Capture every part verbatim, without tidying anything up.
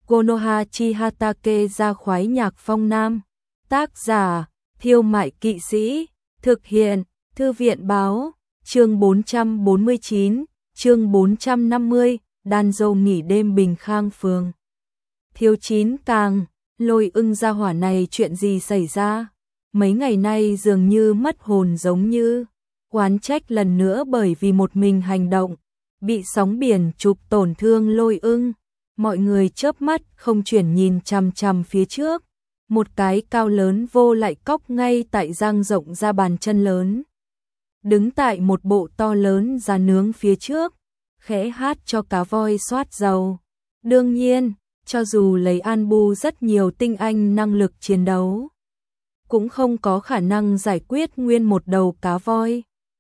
Konoha Chihatake ra khoái nhạc phong nam. Tác giả, Thiêu Mại Kỵ Sĩ. Thực hiện, Thư viện Báo. Chương bốn trăm bốn mươi chín, chương bốn trăm năm mươi, đàn dâu nghỉ đêm Bình Khang phường. Thiếu chín càng, Lôi Ưng gia hỏa này chuyện gì xảy ra? Mấy ngày nay dường như mất hồn, giống như oán trách lần nữa bởi vì một mình hành động, bị sóng biển chụp tổn thương Lôi Ưng. Mọi người chớp mắt không chuyển nhìn chằm chằm phía trước. Một cái cao lớn vô lại cóc ngay tại dang rộng ra bàn chân lớn. Đứng tại một bộ to lớn giá nướng phía trước, khẽ hát cho cá voi xoát dầu. Đương nhiên, cho dù lấy Anbu rất nhiều tinh anh năng lực chiến đấu, cũng không có khả năng giải quyết nguyên một đầu cá voi.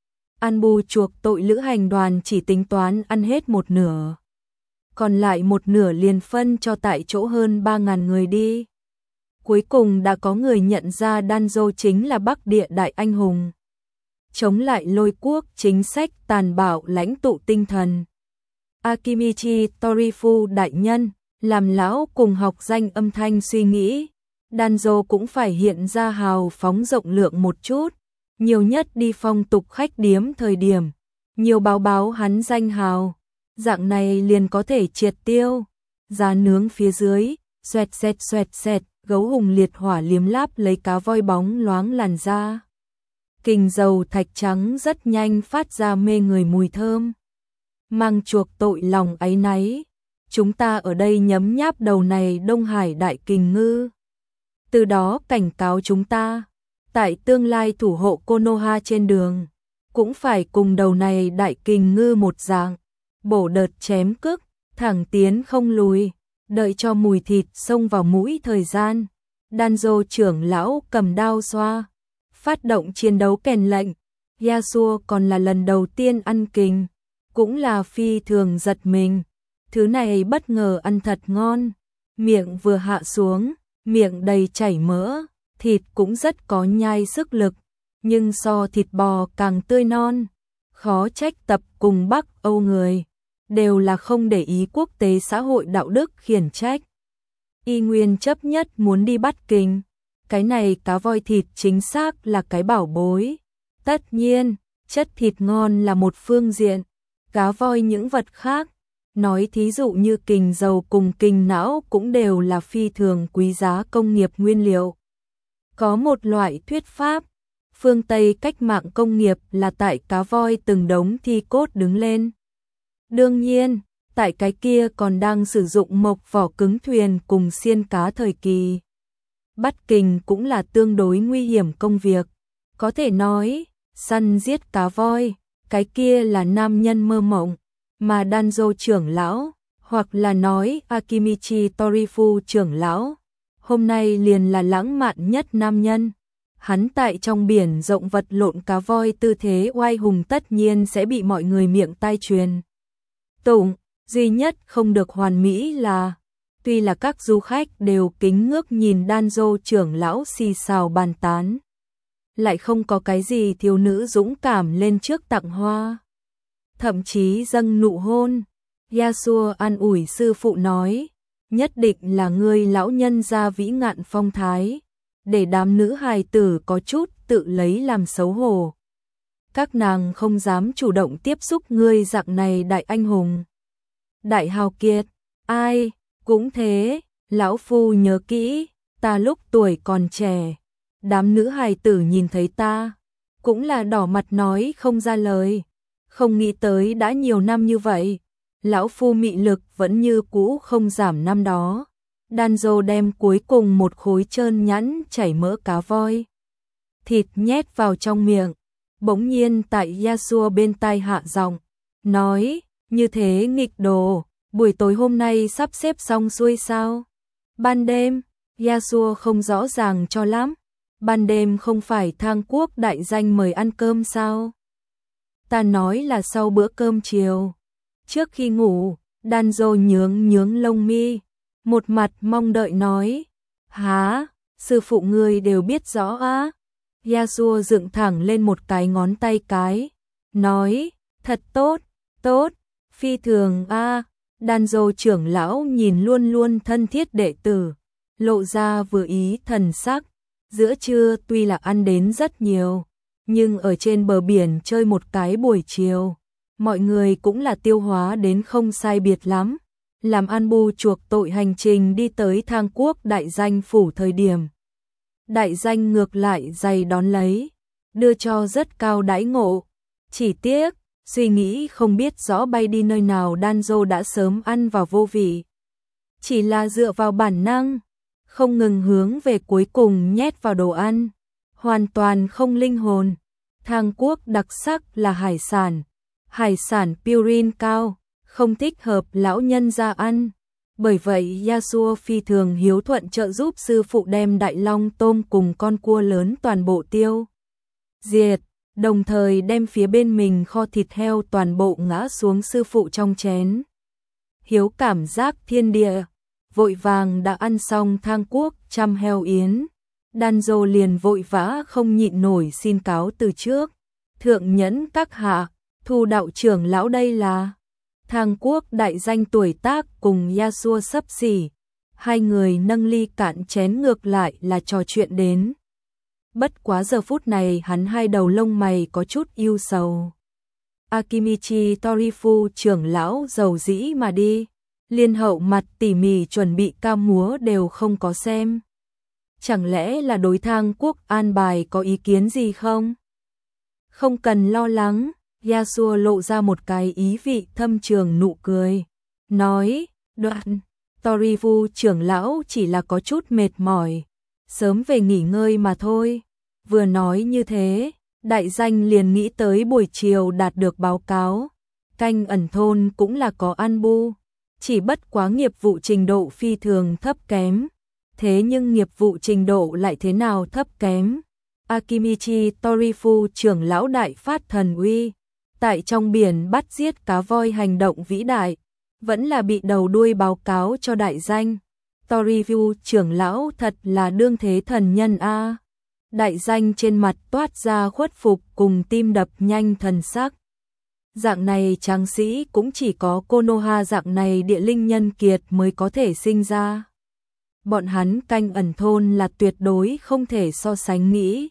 Anbu chuộc tội lữ hành đoàn chỉ tính toán ăn hết một nửa, còn lại một nửa liền phân cho tại chỗ hơn ba nghìn người đi. Cuối cùng đã có người nhận ra Danzo chính là Bắc Địa đại anh hùng, chống lại Lôi quốc chính sách tàn bạo lãnh tụ tinh thần. Akimichi Torifu đại nhân, làm lão cùng học danh âm thanh suy nghĩ, Danzo cũng phải hiện ra hào phóng rộng lượng một chút, nhiều nhất đi phong tục khách điếm thời điểm, nhiều báo báo hắn danh hào, dạng này liền có thể triệt tiêu. Giá nướng phía dưới, xoẹt xẹt xoẹt xẹt, gấu hùng liệt hỏa liếm láp lấy cá voi bóng loáng làn da. Kình dầu thạch trắng rất nhanh phát ra mê người mùi thơm. Mang chuộc tội lòng áy náy, chúng ta ở đây nhấm nháp đầu này Đông Hải đại kình ngư. Từ đó cảnh cáo chúng ta, tại tương lai thủ hộ Konoha trên đường, cũng phải cùng đầu này đại kình ngư một dạng, bổ đợt chém cước, thẳng tiến không lùi, đợi cho mùi thịt xông vào mũi thời gian. Danzo trưởng lão cầm đao xoa, phát động chiến đấu kèn lệnh. Yasuo còn là lần đầu tiên ăn kình, cũng là phi thường giật mình. Thứ này bất ngờ ăn thật ngon, miệng vừa hạ xuống, miệng đầy chảy mỡ, thịt cũng rất có nhai sức lực, nhưng so thịt bò càng tươi non. Khó trách tập cùng Bắc Âu người đều là không để ý quốc tế xã hội đạo đức khiển trách. Y nguyên chấp nhất muốn đi bắt kình. Cái này cá voi thịt chính xác là cái bảo bối. Tất nhiên, chất thịt ngon là một phương diện, cá voi những vật khác, nói thí dụ như kình dầu cùng kình não cũng đều là phi thường quý giá công nghiệp nguyên liệu. Có một loại thuyết pháp, phương Tây cách mạng công nghiệp là tại cá voi từng đống thi cốt đứng lên. Đương nhiên, tại cái kia còn đang sử dụng mộc vỏ cứng thuyền cùng xiên cá thời kỳ. Bắt kình cũng là tương đối nguy hiểm công việc. Có thể nói, săn giết cá voi, cái kia là nam nhân mơ mộng, mà Danzo trưởng lão, hoặc là nói Akimichi Torifu trưởng lão, hôm nay liền là lãng mạn nhất nam nhân. Hắn tại trong biển rộng vật lộn cá voi tư thế oai hùng tất nhiên sẽ bị mọi người miệng tai truyền tụng. Duy nhất không được hoàn mỹ là, tuy là các du khách đều kính ngước nhìn Danzo trưởng lão xì xào bàn tán, lại không có cái gì thiếu nữ dũng cảm lên trước tặng hoa, thậm chí dâng nụ hôn. Yasuo an ủi sư phụ nói, nhất định là ngươi lão nhân gia vĩ ngạn phong thái, để đám nữ hài tử có chút tự lấy làm xấu hổ. Các nàng không dám chủ động tiếp xúc ngươi dạng này đại anh hùng, đại hào kiệt. Ai cũng thế, lão phu nhớ kỹ, ta lúc tuổi còn trẻ, đám nữ hài tử nhìn thấy ta, cũng là đỏ mặt nói không ra lời. Không nghĩ tới đã nhiều năm như vậy, lão phu mị lực vẫn như cũ không giảm năm đó. Danzo đem cuối cùng một khối trơn nhẵn chảy mỡ cá voi thịt nhét vào trong miệng, bỗng nhiên tại Yasuo bên tai hạ giọng, nói, như thế nghịch đồ, buổi tối hôm nay sắp xếp xong xuôi sao? Ban đêm, Yasuo không rõ ràng cho lắm, ban đêm không phải Thang Quốc đại danh mời ăn cơm sao? Ta nói là sau bữa cơm chiều, trước khi ngủ. Danzo nhướng nhướng lông mi, một mặt mong đợi nói, há, sư phụ ngươi đều biết rõ á. Yasuo dựng thẳng lên một cái ngón tay cái, nói, thật tốt, tốt, phi thường a. Danzo trưởng lão nhìn luôn luôn thân thiết đệ tử, lộ ra vừa ý thần sắc. Giữa trưa tuy là ăn đến rất nhiều, nhưng ở trên bờ biển chơi một cái buổi chiều, mọi người cũng là tiêu hóa đến không sai biệt lắm. Làm ăn bù chuộc tội hành trình đi tới Thang Quốc đại danh phủ thời điểm. Đại danh ngược lại dày đón lấy, đưa cho rất cao đãi ngộ. Chỉ tiếc, suy nghĩ không biết rõ bay đi nơi nào Danzo đã sớm ăn vào vô vị. Chỉ là dựa vào bản năng, không ngừng hướng về cuối cùng nhét vào đồ ăn, hoàn toàn không linh hồn. Thang Quốc đặc sắc là hải sản, hải sản purin cao, không thích hợp lão nhân ra ăn. Bởi vậy Yasuo phi thường hiếu thuận trợ giúp sư phụ đem đại long tôm cùng con cua lớn toàn bộ tiêu diệt, đồng thời đem phía bên mình kho thịt heo toàn bộ ngã xuống sư phụ trong chén. Hiếu cảm giác thiên địa, vội vàng đã ăn xong Thang Quốc trăm heo yến. Danzo liền vội vã không nhịn nổi xin cáo từ trước. Thượng nhẫn các hạ, Thu đạo trưởng lão đây là Thang Quốc đại danh tuổi tác cùng Yasuo sấp xỉ. Hai người nâng ly cạn chén ngược lại là trò chuyện đến. Bất quá giờ phút này hắn hai đầu lông mày có chút ưu sầu. Akimichi Torifu trưởng lão giàu dĩ mà đi. Liên hậu mặt tỉ mỉ chuẩn bị ca múa đều không có xem. Chẳng lẽ là đối Thang Quốc an bài có ý kiến gì không? Không cần lo lắng, Yasuo lộ ra một cái ý vị thâm trường nụ cười. Nói, đoạn, Torifu trưởng lão chỉ là có chút mệt mỏi. Sớm về nghỉ ngơi mà thôi. Vừa nói như thế, đại danh liền nghĩ tới buổi chiều đạt được báo cáo. Canh ẩn thôn cũng là có ăn bu. Chỉ bất quá nghiệp vụ trình độ phi thường thấp kém. Thế nhưng nghiệp vụ trình độ lại thế nào thấp kém? Akimichi Torifu trưởng lão đại phát thần uy. Tại trong biển bắt giết cá voi hành động vĩ đại. Vẫn là bị đầu đuôi báo cáo cho đại danh. Torifu trưởng lão thật là đương thế thần nhân a. Đại danh trên mặt toát ra khuất phục cùng tim đập nhanh thần sắc. Dạng này tráng sĩ cũng chỉ có Konoha dạng này địa linh nhân kiệt mới có thể sinh ra. Bọn hắn canh ẩn thôn là tuyệt đối không thể so sánh nghĩ.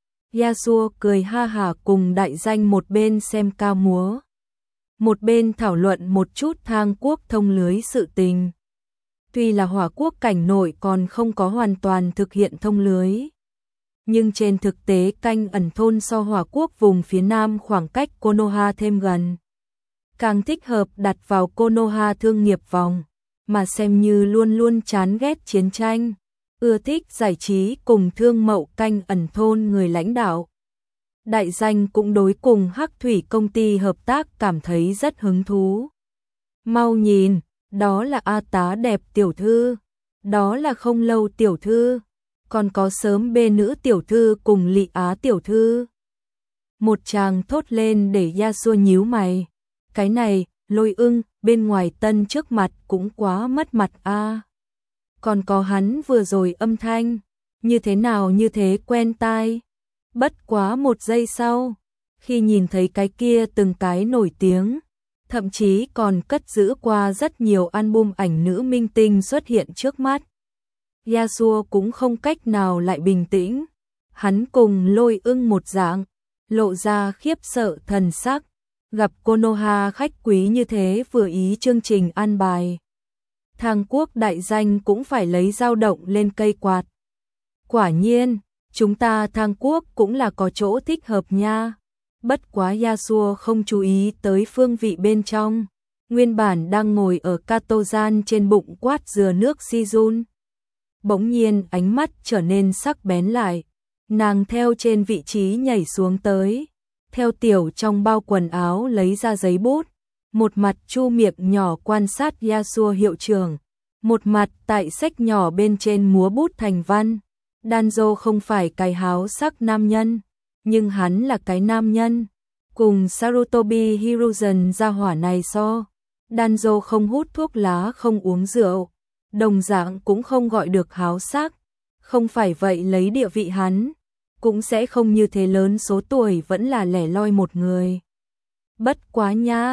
Yasuo cười ha hả cùng đại danh một bên xem ca múa. Một bên thảo luận một chút Thang Quốc thông lưới sự tình. Tuy là Hỏa Quốc cảnh nội còn không có hoàn toàn thực hiện thông lưới. Nhưng trên thực tế canh ẩn thôn so Hỏa Quốc vùng phía nam khoảng cách Konoha thêm gần. Càng thích hợp đặt vào Konoha thương nghiệp vòng, mà xem như luôn luôn chán ghét chiến tranh, ưa thích giải trí cùng thương mậu canh ẩn thôn người lãnh đạo. Đại danh cũng đối cùng Hắc Thủy công ty hợp tác cảm thấy rất hứng thú. Mau nhìn, đó là A tá đẹp tiểu thư, đó là không lâu tiểu thư. Còn có sớm bê nữ tiểu thư cùng Lị Á tiểu thư. Một chàng thốt lên để Yasuo nhíu mày. Cái này, Lôi Ưng, bên ngoài tân trước mặt cũng quá mất mặt a. À. Còn có hắn vừa rồi âm thanh, như thế nào như thế quen tai. Bất quá một giây sau, khi nhìn thấy cái kia từng cái nổi tiếng, thậm chí còn cất giữ qua rất nhiều album ảnh nữ minh tinh xuất hiện trước mắt. Yasuo cũng không cách nào lại bình tĩnh. Hắn cùng Lôi Ưng một dạng, lộ ra khiếp sợ thần sắc. Gặp Konoha khách quý như thế vừa ý chương trình an bài. Thang Quốc đại danh cũng phải lấy dao động lên cây quạt. Quả nhiên, chúng ta Thang Quốc cũng là có chỗ thích hợp nha. Bất quá Yasuo không chú ý tới phương vị bên trong. Nguyên bản đang ngồi ở Katozan trên bụng quát dừa nước Sijun. Bỗng nhiên ánh mắt trở nên sắc bén lại. Nàng theo trên vị trí nhảy xuống tới. Theo tiểu trong bao quần áo lấy ra giấy bút. Một mặt chu miệng nhỏ quan sát Yasuo hiệu trưởng. Một mặt tại sách nhỏ bên trên múa bút thành văn. Danzo không phải cái háo sắc nam nhân. Nhưng hắn là cái nam nhân. Cùng Sarutobi Hiruzen gia hỏa này so. Danzo không hút thuốc lá không uống rượu. Đồng dạng cũng không gọi được háo sắc. Không phải vậy lấy địa vị hắn. Cũng sẽ không như thế lớn số tuổi vẫn là lẻ loi một người. Bất quá nha,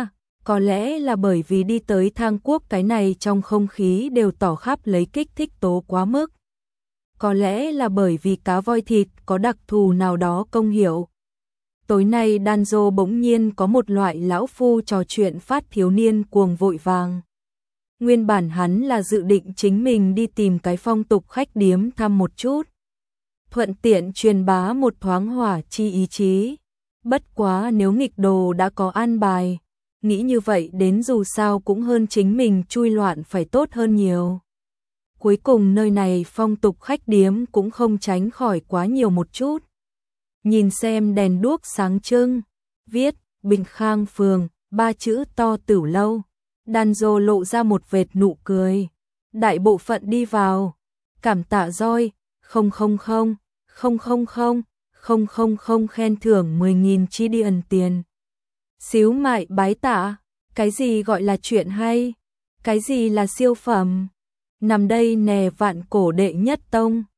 Có lẽ là bởi vì đi tới Thang Quốc cái này trong không khí đều tỏ khắp lấy kích thích tố quá mức. Có lẽ là bởi vì cá voi thịt có đặc thù nào đó công hiệu. Tối nay Danzo bỗng nhiên có một loại lão phu trò chuyện phát thiếu niên cuồng vội vàng. Nguyên bản hắn là dự định chính mình đi tìm cái phong tục khách điếm thăm một chút. Thuận tiện truyền bá một thoáng hỏa chi ý chí. Bất quá nếu nghịch đồ đã có an bài, nghĩ như vậy đến dù sao cũng hơn chính mình chui loạn phải tốt hơn nhiều. Cuối cùng nơi này phong tục khách điếm cũng không tránh khỏi quá nhiều một chút. Nhìn xem đèn đuốc sáng trưng, viết Bình Khang Phường, ba chữ to Tửu Lâu. Danzo lộ ra một vệt nụ cười. Đại bộ phận đi vào. Cảm tạ roi, không không không, không không không, không không không khen thưởng mười nghìn chi điền tiền. Xíu mại bái tạ, cái gì gọi là chuyện hay? Cái gì là siêu phẩm? Nằm đây nè vạn cổ đệ nhất tông.